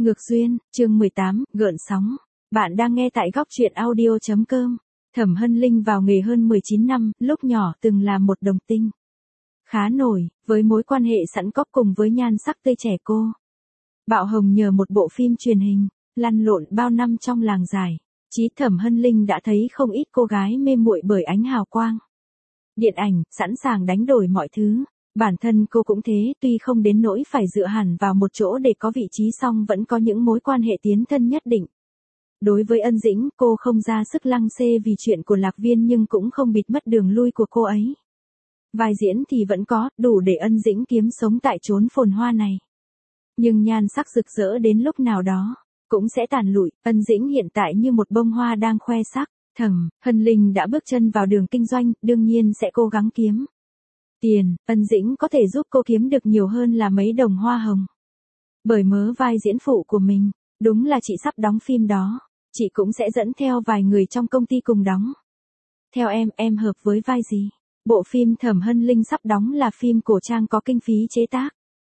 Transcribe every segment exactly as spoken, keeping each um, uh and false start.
Ngược duyên, chương mười tám, gợn sóng. Bạn đang nghe tại góc truyện audio chấm com. Thẩm Hân Linh vào nghề hơn mười chín năm, lúc nhỏ từng là một đồng tinh. Khá nổi, với mối quan hệ sẵn có cùng với nhan sắc tươi trẻ cô. Bạo hồng nhờ một bộ phim truyền hình, lăn lộn bao năm trong làng giải. Chí Thẩm Hân Linh đã thấy không ít cô gái mê muội bởi ánh hào quang. Điện ảnh, sẵn sàng đánh đổi mọi thứ. Bản thân cô cũng thế, tuy không đến nỗi phải dựa hẳn vào một chỗ để có vị trí song vẫn có những mối quan hệ tiến thân nhất định. Đối với Ân Dĩnh, cô không ra sức lăng xê vì chuyện của Lạc Viên nhưng cũng không bịt mất đường lui của cô ấy. Vai diễn thì vẫn có, đủ để Ân Dĩnh kiếm sống tại chốn phồn hoa này. Nhưng nhan sắc rực rỡ đến lúc nào đó, cũng sẽ tàn lụi. Ân Dĩnh hiện tại như một bông hoa đang khoe sắc. Thẩm Hân Linh đã bước chân vào đường kinh doanh, đương nhiên sẽ cố gắng kiếm tiền. Ân Dĩnh có thể giúp cô kiếm được nhiều hơn là mấy đồng hoa hồng. Bởi mớ vai diễn phụ của mình, đúng là chị sắp đóng phim đó, chị cũng sẽ dẫn theo vài người trong công ty cùng đóng. Theo em, em hợp với vai gì? Bộ phim Thẩm Hân Linh sắp đóng là phim cổ trang có kinh phí chế tác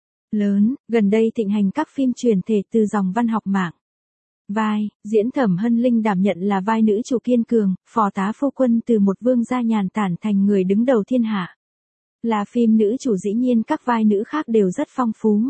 lớn, gần đây thịnh hành các phim truyền thể từ dòng văn học mạng. Vai diễn Thẩm Hân Linh đảm nhận là vai nữ chủ kiên cường, phò tá phu quân từ một vương gia nhàn tản thành người đứng đầu thiên hạ. Là phim nữ chủ dĩ nhiên các vai nữ khác đều rất phong phú.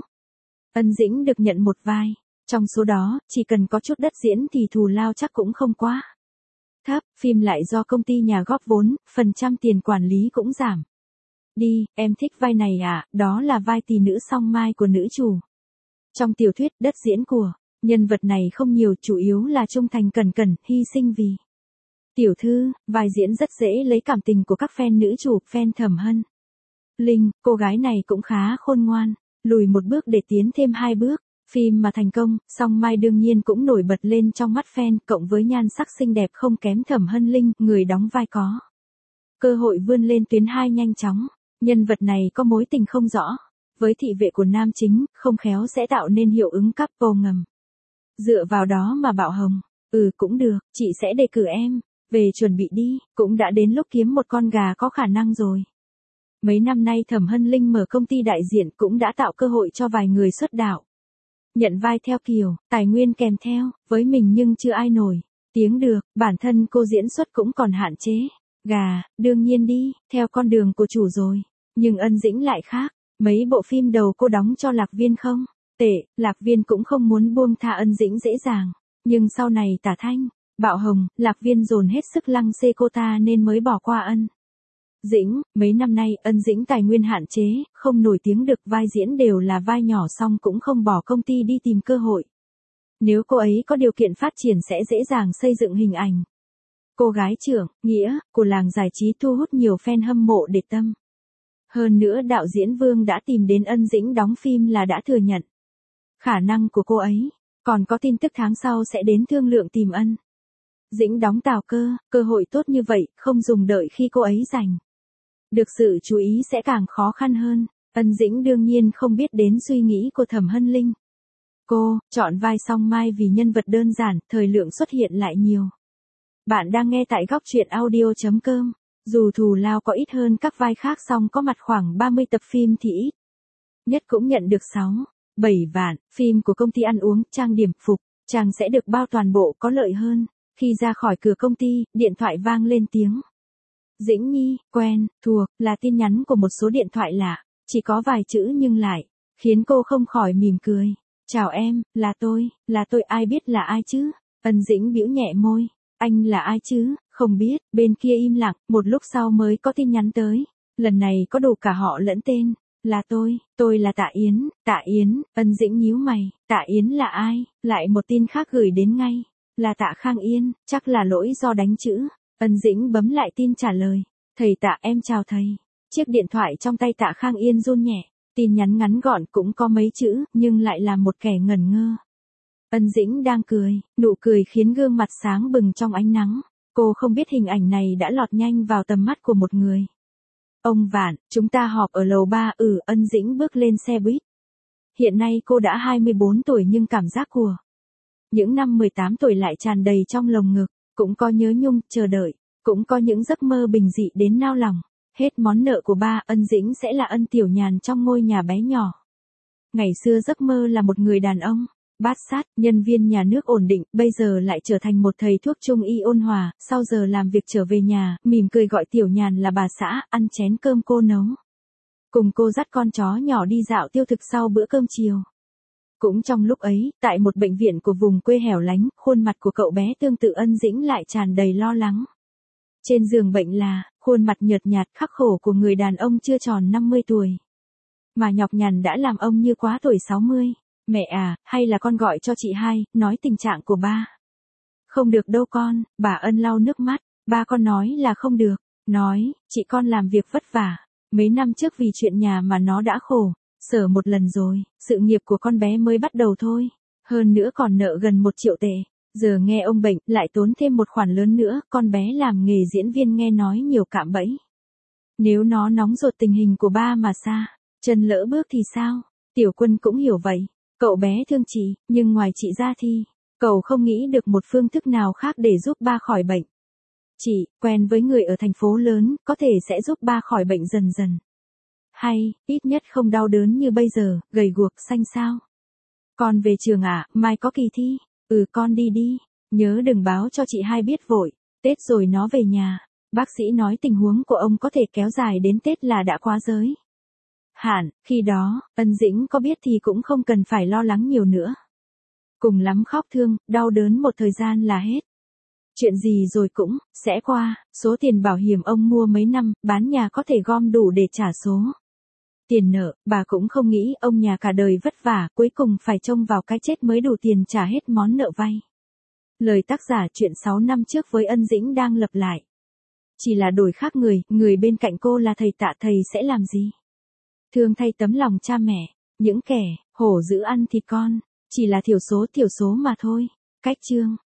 Ân Dĩnh được nhận một vai, trong số đó, chỉ cần có chút đất diễn thì thù lao chắc cũng không quá thấp, phim lại do công ty nhà góp vốn, phần trăm tiền quản lý cũng giảm. Đi, em thích vai này à, đó là vai tỷ nữ song mai của nữ chủ. Trong tiểu thuyết, đất diễn của nhân vật này không nhiều, chủ yếu là trung thành cẩn cẩn, hy sinh vì tiểu thư. Vai diễn rất dễ lấy cảm tình của các fan nữ chủ, fan Thẩm Hân Linh. Cô gái này cũng khá khôn ngoan, lùi một bước để tiến thêm hai bước. Phim mà thành công, song Mai đương nhiên cũng nổi bật lên trong mắt fan, cộng với nhan sắc xinh đẹp không kém Thẩm Hân Linh, người đóng vai có cơ hội vươn lên tuyến hai nhanh chóng. Nhân vật này có mối tình không rõ với thị vệ của nam chính, không khéo sẽ tạo nên hiệu ứng couple ngầm. Dựa vào đó mà Bạo Hồng, ừ cũng được, chị sẽ đề cử em, về chuẩn bị đi, cũng đã đến lúc kiếm một con gà có khả năng rồi. Mấy năm nay Thẩm Hân Linh mở công ty đại diện cũng đã tạo cơ hội cho vài người xuất đạo. Nhận vai theo kiểu, tài nguyên kèm theo, với mình nhưng chưa ai nổi tiếng được, bản thân cô diễn xuất cũng còn hạn chế. Gà, đương nhiên đi, theo con đường của chủ rồi. Nhưng Ân Dĩnh lại khác, mấy bộ phim đầu cô đóng cho Lạc Viên không tệ, Lạc Viên cũng không muốn buông tha Ân Dĩnh dễ dàng. Nhưng sau này Tả Thanh, Bạo Hồng, Lạc Viên dồn hết sức lăng xê cô ta nên mới bỏ qua Ân Dĩnh. Mấy năm nay Ân Dĩnh tài nguyên hạn chế, không nổi tiếng được, vai diễn đều là vai nhỏ song cũng không bỏ công ty đi tìm cơ hội. Nếu cô ấy có điều kiện phát triển sẽ dễ dàng xây dựng hình ảnh cô gái trưởng, nghĩa, của làng giải trí, thu hút nhiều fan hâm mộ để tâm. Hơn nữa đạo diễn Vương đã tìm đến Ân Dĩnh đóng phim là đã thừa nhận khả năng của cô ấy, còn có tin tức tháng sau sẽ đến thương lượng tìm Ân Dĩnh đóng Tào Cơ. Cơ hội tốt như vậy, không dùng đợi khi cô ấy giành được sự chú ý sẽ càng khó khăn hơn. Ân Dĩnh đương nhiên không biết đến suy nghĩ của Thẩm Hân Linh. Cô chọn vai song Mai vì nhân vật đơn giản, thời lượng xuất hiện lại nhiều. Bạn đang nghe tại góc truyện audio chấm com. Dù thù lao có ít hơn các vai khác song có mặt khoảng ba mươi tập phim thì ít nhất cũng nhận được sáu, bảy vạn. Phim của công ty ăn uống, trang điểm, phục trang sẽ được bao toàn bộ, có lợi hơn. Khi ra khỏi cửa công ty, điện thoại vang lên tiếng Dĩnh Nhi, quen, thuộc, là tin nhắn của một số điện thoại lạ, chỉ có vài chữ nhưng lại khiến cô không khỏi mỉm cười. Chào em, là tôi, là tôi, ai biết là ai chứ? Ân Dĩnh bĩu nhẹ môi, anh là ai chứ? Không biết. Bên kia im lặng, một lúc sau mới có tin nhắn tới. Lần này có đủ cả họ lẫn tên. Là tôi, tôi là Tạ Yến. Tạ Yến. Ân Dĩnh nhíu mày, Tạ Yến là ai? Lại một tin khác gửi đến ngay. Là Tạ Khang Yên, chắc là lỗi do đánh chữ. Ân Dĩnh bấm lại tin trả lời. Thầy Tạ, em chào thầy. Chiếc điện thoại trong tay Tạ Khang Yên run nhẹ. Tin nhắn ngắn gọn cũng có mấy chữ, nhưng lại là một kẻ ngẩn ngơ. Ân Dĩnh đang cười, nụ cười khiến gương mặt sáng bừng trong ánh nắng. Cô không biết hình ảnh này đã lọt nhanh vào tầm mắt của một người. Ông Vạn, chúng ta họp ở lầu ba. Ừ. Ân Dĩnh bước lên xe buýt. Hiện nay cô đã hai mươi bốn tuổi nhưng cảm giác của những năm mười tám tuổi lại tràn đầy trong lồng ngực. Cũng có nhớ nhung, chờ đợi, cũng có những giấc mơ bình dị đến nao lòng. Hết món nợ của ba, Ân Dĩnh sẽ là Ân Tiểu Nhàn trong ngôi nhà bé nhỏ. Ngày xưa giấc mơ là một người đàn ông Bát sát, nhân viên nhà nước ổn định, bây giờ lại trở thành một thầy thuốc trung y ôn hòa, sau giờ làm việc trở về nhà, mỉm cười gọi Tiểu Nhàn là bà xã, ăn chén cơm cô nấu. Cùng cô dắt con chó nhỏ đi dạo tiêu thực sau bữa cơm chiều. Cũng trong lúc ấy, tại một bệnh viện của vùng quê hẻo lánh, khuôn mặt của cậu bé tương tự Ân Dĩnh lại tràn đầy lo lắng. Trên giường bệnh là, khuôn mặt nhợt nhạt khắc khổ của người đàn ông chưa tròn năm mươi tuổi. Mà nhọc nhằn đã làm ông như quá tuổi sáu mươi. Mẹ à, hay là con gọi cho chị hai, nói tình trạng của ba. Không được đâu con, bà Ân lau nước mắt, ba con nói là không được, nói, chị con làm việc vất vả, mấy năm trước vì chuyện nhà mà nó đã khổ, sở một lần rồi, sự nghiệp của con bé mới bắt đầu thôi, hơn nữa còn nợ gần một triệu tệ, giờ nghe ông bệnh lại tốn thêm một khoản lớn nữa, con bé làm nghề diễn viên nghe nói nhiều cạm bẫy. Nếu nó nóng ruột tình hình của ba mà xa, chân lỡ bước thì sao? Tiểu Quân cũng hiểu vậy. Cậu bé thương chị, nhưng ngoài chị ra thì, cậu không nghĩ được một phương thức nào khác để giúp ba khỏi bệnh. Chị, quen với người ở thành phố lớn, có thể sẽ giúp ba khỏi bệnh dần dần. Hay, ít nhất không đau đớn như bây giờ, gầy guộc xanh xao. Con về trường à, mai có kỳ thi. Ừ con đi đi, nhớ đừng báo cho chị hai biết vội, Tết rồi nó về nhà. Bác sĩ nói tình huống của ông có thể kéo dài đến Tết là đã quá giới hạn, khi đó, Ân Dĩnh có biết thì cũng không cần phải lo lắng nhiều nữa. Cùng lắm khóc thương, đau đớn một thời gian là hết. Chuyện gì rồi cũng, sẽ qua, số tiền bảo hiểm ông mua mấy năm, bán nhà có thể gom đủ để trả số tiền nợ, bà cũng không nghĩ ông nhà cả đời vất vả, cuối cùng phải trông vào cái chết mới đủ tiền trả hết món nợ vay. Lời tác giả chuyện sáu năm trước với Ân Dĩnh đang lặp lại. Chỉ là đổi khác người, người bên cạnh cô là thầy Tạ, thầy sẽ làm gì? Thương thay tấm lòng cha mẹ, những kẻ hổ dữ ăn thịt con, chỉ là thiểu số thiểu số mà thôi. Cách chương